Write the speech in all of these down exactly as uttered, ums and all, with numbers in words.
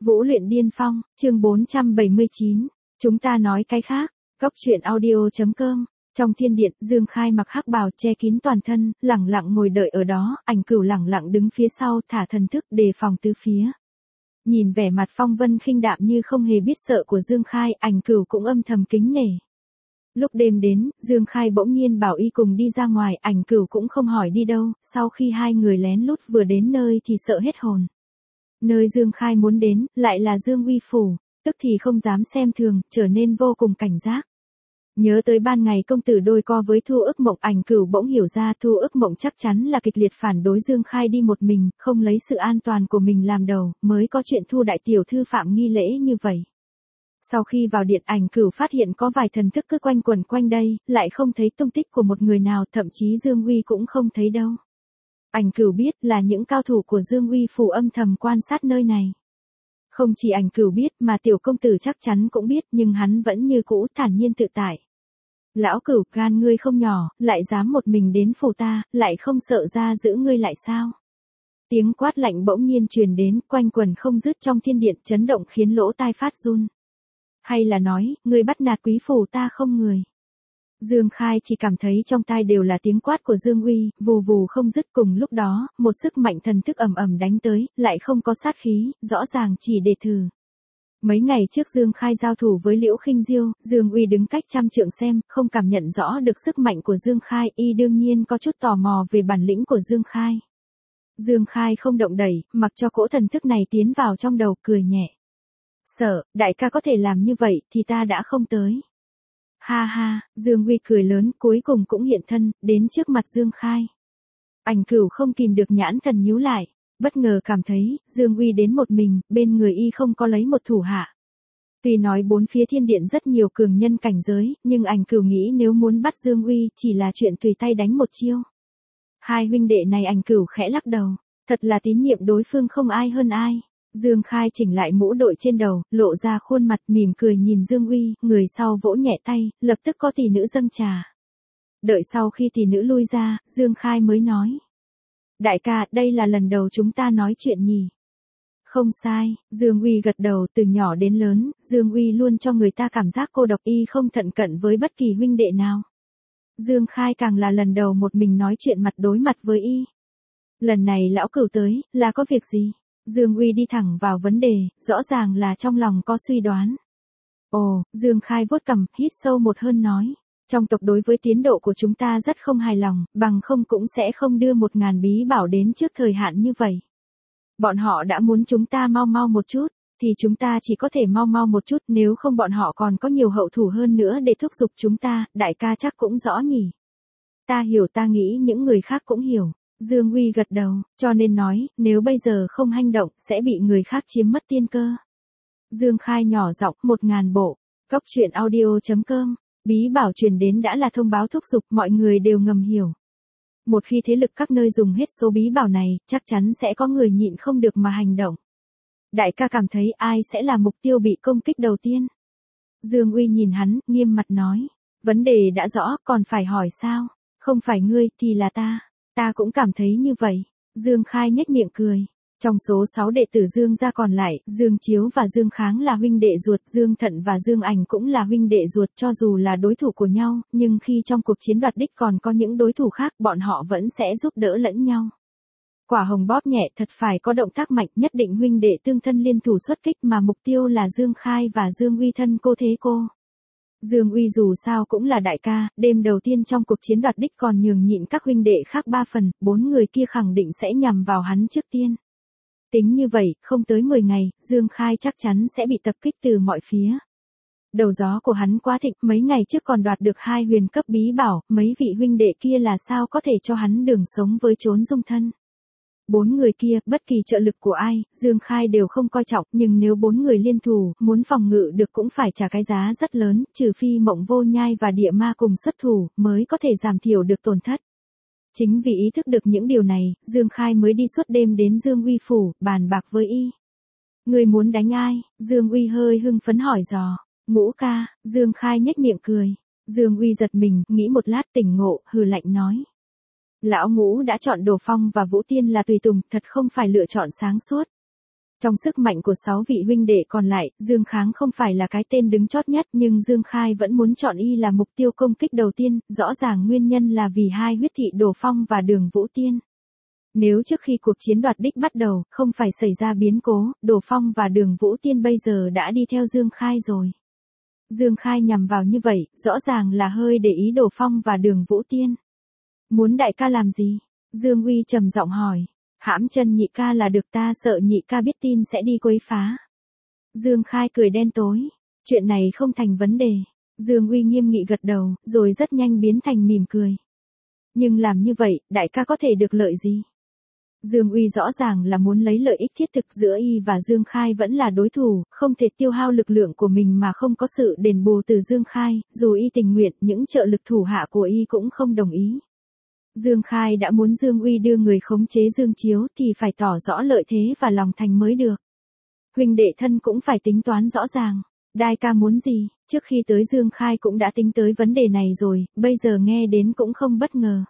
Vũ luyện điên phong, chương bốn trăm bảy mươi chín. Chúng ta nói cái khác. Góc truyện audio.com. Trong thiên điện, Dương Khai mặc hắc bào che kín toàn thân, lẳng lặng ngồi đợi ở đó, Ảnh Cửu lẳng lặng đứng phía sau, thả thần thức đề phòng tứ phía. Nhìn vẻ mặt phong vân khinh đạm như không hề biết sợ của Dương Khai, Ảnh Cửu cũng âm thầm kính nể. Lúc đêm đến, Dương Khai bỗng nhiên bảo y cùng đi ra ngoài, Ảnh Cửu cũng không hỏi đi đâu, sau khi hai người lén lút vừa đến nơi thì sợ hết hồn. Nơi Dương Khai muốn đến, lại là Dương Uy Phủ, tức thì không dám xem thường, trở nên vô cùng cảnh giác. Nhớ tới ban ngày công tử đôi co với Thu Ức Mộng, Ảnh Cửu bỗng hiểu ra Thu Ức Mộng chắc chắn là kịch liệt phản đối Dương Khai đi một mình, không lấy sự an toàn của mình làm đầu, mới có chuyện Thu đại tiểu thư phạm nghi lễ như vậy. Sau khi vào điện, Ảnh Cửu phát hiện có vài thần thức cứ quanh quẩn quanh đây, lại không thấy tung tích của một người nào, thậm chí Dương Uy cũng không thấy đâu. Ảnh Cửu biết là những cao thủ của Dương Uy Phủ âm thầm quan sát nơi này. Không chỉ Ảnh Cửu biết mà tiểu công tử chắc chắn cũng biết, nhưng hắn vẫn như cũ thản nhiên tự tại. Lão Cửu, gan ngươi không nhỏ, lại dám một mình đến phủ ta, lại không sợ ra giữ ngươi lại sao? Tiếng quát lạnh bỗng nhiên truyền đến, quanh quẩn không dứt trong thiên điện, chấn động khiến lỗ tai phát run. Hay là nói, ngươi bắt nạt quý phủ ta không người? Dương Khai chỉ cảm thấy trong tai đều là tiếng quát của Dương Uy, vù vù không dứt. Cùng lúc đó, một sức mạnh thần thức ầm ầm đánh tới, lại không có sát khí, rõ ràng chỉ để thử. Mấy ngày trước Dương Khai giao thủ với Liễu Khinh Diêu, Dương Uy đứng cách trăm trượng xem, không cảm nhận rõ được sức mạnh của Dương Khai, y đương nhiên có chút tò mò về bản lĩnh của Dương Khai. Dương Khai không động đẩy, mặc cho cỗ thần thức này tiến vào trong đầu, cười nhẹ. Sợ, đại ca có thể làm như vậy thì ta đã không tới. Ha ha, Dương Uy cười lớn, cuối cùng cũng hiện thân, đến trước mặt Dương Khai. Ảnh Cửu không kìm được nhãn thần nhíu lại, bất ngờ cảm thấy, Dương Uy đến một mình, bên người y không có lấy một thủ hạ. Tuy nói bốn phía thiên điện rất nhiều cường nhân cảnh giới, nhưng Ảnh Cửu nghĩ nếu muốn bắt Dương Uy, chỉ là chuyện tùy tay đánh một chiêu. Hai huynh đệ này Ảnh Cửu khẽ lắc đầu, thật là tín nhiệm đối phương không ai hơn ai. Dương Khai chỉnh lại mũ đội trên đầu, lộ ra khuôn mặt mỉm cười nhìn Dương Uy, người sau vỗ nhẹ tay, lập tức có tỷ nữ dâng trà. Đợi sau khi tỷ nữ lui ra, Dương Khai mới nói. Đại ca, đây là lần đầu chúng ta nói chuyện nhỉ? Không sai, Dương Uy gật đầu, từ nhỏ đến lớn, Dương Uy luôn cho người ta cảm giác cô độc, y không thận cận với bất kỳ huynh đệ nào. Dương Khai càng là lần đầu một mình nói chuyện mặt đối mặt với y. Lần này lão Cửu tới, là có việc gì? Dương Uy đi thẳng vào vấn đề, rõ ràng là trong lòng có suy đoán. Ồ, Dương Khai vuốt cằm, hít sâu một hơi nói. Trong tộc đối với tiến độ của chúng ta rất không hài lòng, bằng không cũng sẽ không đưa một ngàn bí bảo đến trước thời hạn như vậy. Bọn họ đã muốn chúng ta mau mau một chút, thì chúng ta chỉ có thể mau mau một chút, nếu không bọn họ còn có nhiều hậu thủ hơn nữa để thúc giục chúng ta, đại ca chắc cũng rõ nhỉ. Ta hiểu, ta nghĩ những người khác cũng hiểu. Dương Uy gật đầu, cho nên nói, nếu bây giờ không hành động, sẽ bị người khác chiếm mất tiên cơ. Dương Khai nhỏ giọng, một ngàn bộ. Góc truyện audio.com. Bí bảo truyền đến đã là thông báo thúc giục, mọi người đều ngầm hiểu. Một khi thế lực các nơi dùng hết số bí bảo này, chắc chắn sẽ có người nhịn không được mà hành động. Đại ca cảm thấy ai sẽ là mục tiêu bị công kích đầu tiên? Dương Uy nhìn hắn, nghiêm mặt nói. Vấn đề đã rõ, còn phải hỏi sao? Không phải ngươi, thì là ta. Ta cũng cảm thấy như vậy. Dương Khai nhếch miệng cười. Trong số sáu đệ tử Dương gia còn lại, Dương Chiếu và Dương Kháng là huynh đệ ruột, Dương Thận và Dương Ảnh cũng là huynh đệ ruột, cho dù là đối thủ của nhau, nhưng khi trong cuộc chiến đoạt đích còn có những đối thủ khác, bọn họ vẫn sẽ giúp đỡ lẫn nhau. Quả hồng bóp nhẹ, thật phải có động tác mạnh, nhất định huynh đệ tương thân liên thủ xuất kích, mà mục tiêu là Dương Khai và Dương Uy thân cô thế cô. Dương Uy dù sao cũng là đại ca, đêm đầu tiên trong cuộc chiến đoạt đích còn nhường nhịn các huynh đệ khác ba phần, bốn người kia khẳng định sẽ nhằm vào hắn trước tiên. Tính như vậy, không tới mười ngày, Dương Khai chắc chắn sẽ bị tập kích từ mọi phía. Đầu gió của hắn quá thịnh, mấy ngày trước còn đoạt được hai huyền cấp bí bảo, mấy vị huynh đệ kia là sao có thể cho hắn đường sống với trốn dung thân. Bốn người kia, bất kỳ trợ lực của ai, Dương Khai đều không coi trọng, nhưng nếu bốn người liên thủ, muốn phòng ngự được cũng phải trả cái giá rất lớn, trừ phi Mộng Vô Nhai và Địa Ma cùng xuất thủ, mới có thể giảm thiểu được tổn thất. Chính vì ý thức được những điều này, Dương Khai mới đi suốt đêm đến Dương Uy Phủ, bàn bạc với y. Người muốn đánh ai? Dương Uy hơi hưng phấn hỏi dò. Ngũ ca, Dương Khai nhếch miệng cười. Dương Uy giật mình, nghĩ một lát tỉnh ngộ, hừ lạnh nói. Lão Ngũ đã chọn Đồ Phong và Vũ Tiên là tùy tùng, thật không phải lựa chọn sáng suốt. Trong sức mạnh của sáu vị huynh đệ còn lại, Dương Kháng không phải là cái tên đứng chót nhất nhưng Dương Khai vẫn muốn chọn y là mục tiêu công kích đầu tiên, rõ ràng nguyên nhân là vì hai huyết thị Đồ Phong và Đường Vũ Tiên. Nếu trước khi cuộc chiến đoạt đích bắt đầu, không phải xảy ra biến cố, Đồ Phong và Đường Vũ Tiên bây giờ đã đi theo Dương Khai rồi. Dương Khai nhằm vào như vậy, rõ ràng là hơi để ý Đồ Phong và Đường Vũ Tiên. Muốn đại ca làm gì? Dương Uy trầm giọng hỏi. Hãm chân nhị ca là được, ta sợ nhị ca biết tin sẽ đi quấy phá. Dương Khai cười đen tối. Chuyện này không thành vấn đề. Dương Uy nghiêm nghị gật đầu, rồi rất nhanh biến thành mỉm cười. Nhưng làm như vậy, đại ca có thể được lợi gì? Dương Uy rõ ràng là muốn lấy lợi ích thiết thực giữa y và Dương Khai vẫn là đối thủ, không thể tiêu hao lực lượng của mình mà không có sự đền bù từ Dương Khai, dù y tình nguyện, những trợ lực thủ hạ của y cũng không đồng ý. Dương Khai đã muốn Dương Uy đưa người khống chế Dương Chiếu thì phải tỏ rõ lợi thế và lòng thành mới được. Huynh đệ thân cũng phải tính toán rõ ràng. Đại ca muốn gì, trước khi tới Dương Khai cũng đã tính tới vấn đề này rồi, bây giờ nghe đến cũng không bất ngờ.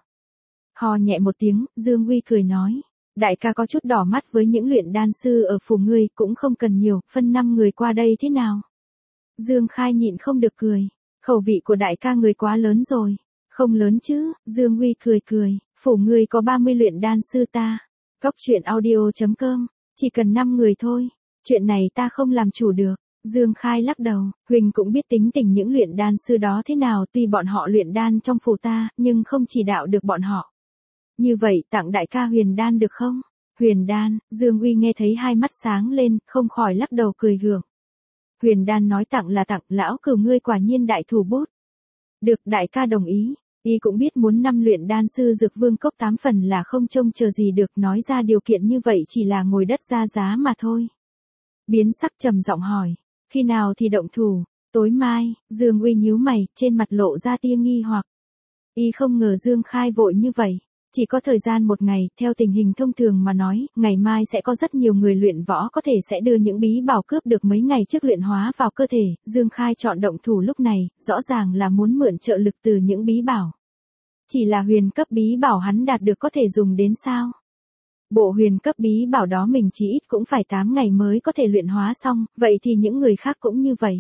Hò nhẹ một tiếng, Dương Uy cười nói. Đại ca có chút đỏ mắt với những luyện đan sư ở phủ ngươi, cũng không cần nhiều, phân năm người qua đây thế nào? Dương Khai nhịn không được cười. Khẩu vị của đại ca người quá lớn rồi. Không lớn chứ, Dương Uy cười cười, phủ ngươi có ba mươi luyện đan sư ta. Góc truyện audio chấm com, chỉ cần năm người thôi. Chuyện này ta không làm chủ được. Dương Khai lắc đầu, Huỳnh cũng biết tính tình những luyện đan sư đó thế nào, tuy bọn họ luyện đan trong phủ ta, nhưng không chỉ đạo được bọn họ. Như vậy tặng đại ca huyền đan được không? Huyền đan, Dương Uy nghe thấy hai mắt sáng lên, không khỏi lắc đầu cười gượng. Huyền đan nói tặng là tặng, lão cửu ngươi quả nhiên đại thủ bút. Được, đại ca đồng ý. Y cũng biết muốn năm luyện đan sư dược vương cốc tám phần là không trông chờ gì được, nói ra điều kiện như vậy chỉ là ngồi đất ra giá mà thôi. Biến sắc trầm giọng hỏi, khi nào thì động thủ? Tối mai. Dương Uy nhíu mày, trên mặt lộ ra tia nghi hoặc. Y không ngờ Dương Khai vội như vậy. Chỉ có thời gian một ngày, theo tình hình thông thường mà nói, ngày mai sẽ có rất nhiều người luyện võ có thể sẽ đưa những bí bảo cướp được mấy ngày trước luyện hóa vào cơ thể. Dương Khai chọn động thủ lúc này, rõ ràng là muốn mượn trợ lực từ những bí bảo. Chỉ là huyền cấp bí bảo hắn đạt được có thể dùng đến sao? Bộ huyền cấp bí bảo đó mình chỉ ít cũng phải tám ngày mới có thể luyện hóa xong, vậy thì những người khác cũng như vậy.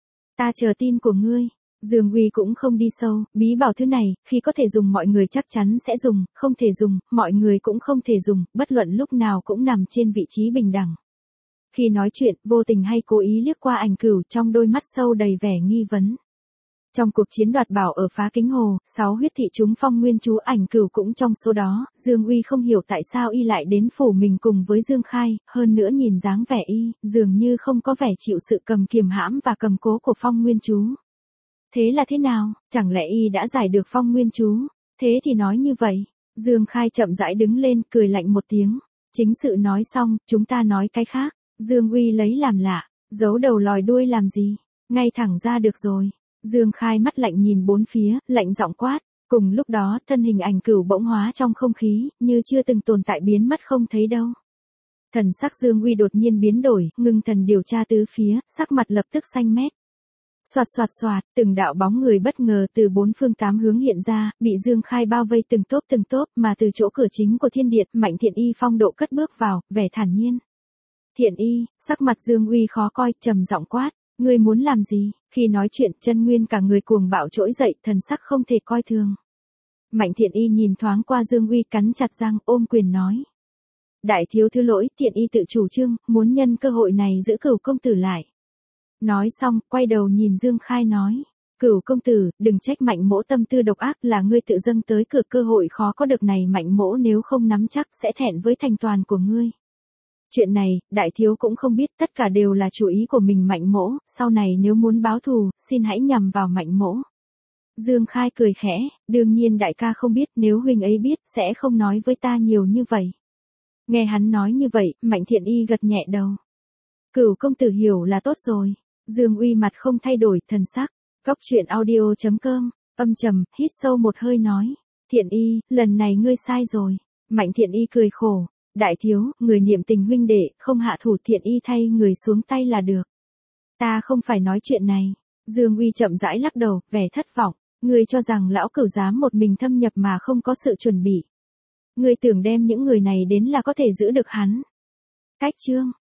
Ta chờ tin của ngươi. Dương Uy cũng không đi sâu, bí bảo thứ này, khi có thể dùng mọi người chắc chắn sẽ dùng, không thể dùng, mọi người cũng không thể dùng, bất luận lúc nào cũng nằm trên vị trí bình đẳng. Khi nói chuyện, vô tình hay cố ý liếc qua Ảnh Cửu, trong đôi mắt sâu đầy vẻ nghi vấn. Trong cuộc chiến đoạt bảo ở Phá Kính Hồ, sáu huyết thị chúng phong nguyên chú, Ảnh Cửu cũng trong số đó. Dương Uy không hiểu tại sao y lại đến phủ mình cùng với Dương Khai, hơn nữa nhìn dáng vẻ y, dường như không có vẻ chịu sự cầm kiềm hãm và cầm cố của phong nguyên chú. Thế là thế nào, chẳng lẽ y đã giải được phong nguyên chú? Thế thì nói như vậy. Dương Khai chậm rãi đứng lên, cười lạnh một tiếng. Chính sự nói xong, chúng ta nói cái khác. Dương Uy lấy làm lạ, giấu đầu lòi đuôi làm gì? Ngay thẳng ra được rồi. Dương Khai mắt lạnh nhìn bốn phía, lạnh giọng quát. Cùng lúc đó, thân hình Ảnh Cửu bỗng hóa trong không khí, như chưa từng tồn tại biến mất không thấy đâu. Thần sắc Dương Uy đột nhiên biến đổi, ngưng thần điều tra tứ phía, sắc mặt lập tức xanh mét. Soạt soạt soạt, từng đạo bóng người bất ngờ từ bốn phương tám hướng hiện ra, bị Dương Khai bao vây từng tốp từng tốp, mà từ chỗ cửa chính của thiên điện, Mạnh Thiện Y phong độ cất bước vào, vẻ thản nhiên. Thiện Y, sắc mặt Dương Uy khó coi, trầm giọng quát, ngươi muốn làm gì? Khi nói chuyện, chân nguyên cả người cuồng bạo trỗi dậy, thần sắc không thể coi thường. Mạnh Thiện Y nhìn thoáng qua Dương Uy, cắn chặt răng, ôm quyền nói. Đại thiếu thứ lỗi, Thiện Y tự chủ trương, muốn nhân cơ hội này giữ Cửu công tử lại. Nói xong, quay đầu nhìn Dương Khai nói. Cửu công tử, đừng trách Mạnh mỗ tâm tư độc ác, là ngươi tự dâng tới cửa, cơ hội khó có được này, Mạnh mỗ nếu không nắm chắc sẽ thẹn với thành toàn của ngươi. Chuyện này, đại thiếu cũng không biết, tất cả đều là chủ ý của mình Mạnh mỗ, sau này nếu muốn báo thù, xin hãy nhằm vào Mạnh mỗ. Dương Khai cười khẽ, đương nhiên đại ca không biết, nếu huynh ấy biết, sẽ không nói với ta nhiều như vậy. Nghe hắn nói như vậy, Mạnh Thiện Y gật nhẹ đầu. Cửu công tử hiểu là tốt rồi. Dương Uy mặt không thay đổi, thần sắc. Góc truyện audio chấm com, âm trầm, hít sâu một hơi nói. Thiện Y, lần này ngươi sai rồi. Mạnh Thiện Y cười khổ. Đại thiếu, người niệm tình huynh đệ, không hạ thủ, Thiện Y thay người xuống tay là được. Ta không phải nói chuyện này. Dương Uy chậm rãi lắc đầu, vẻ thất vọng. Ngươi cho rằng lão cửu dám một mình thâm nhập mà không có sự chuẩn bị. Ngươi tưởng đem những người này đến là có thể giữ được hắn. Cách chương.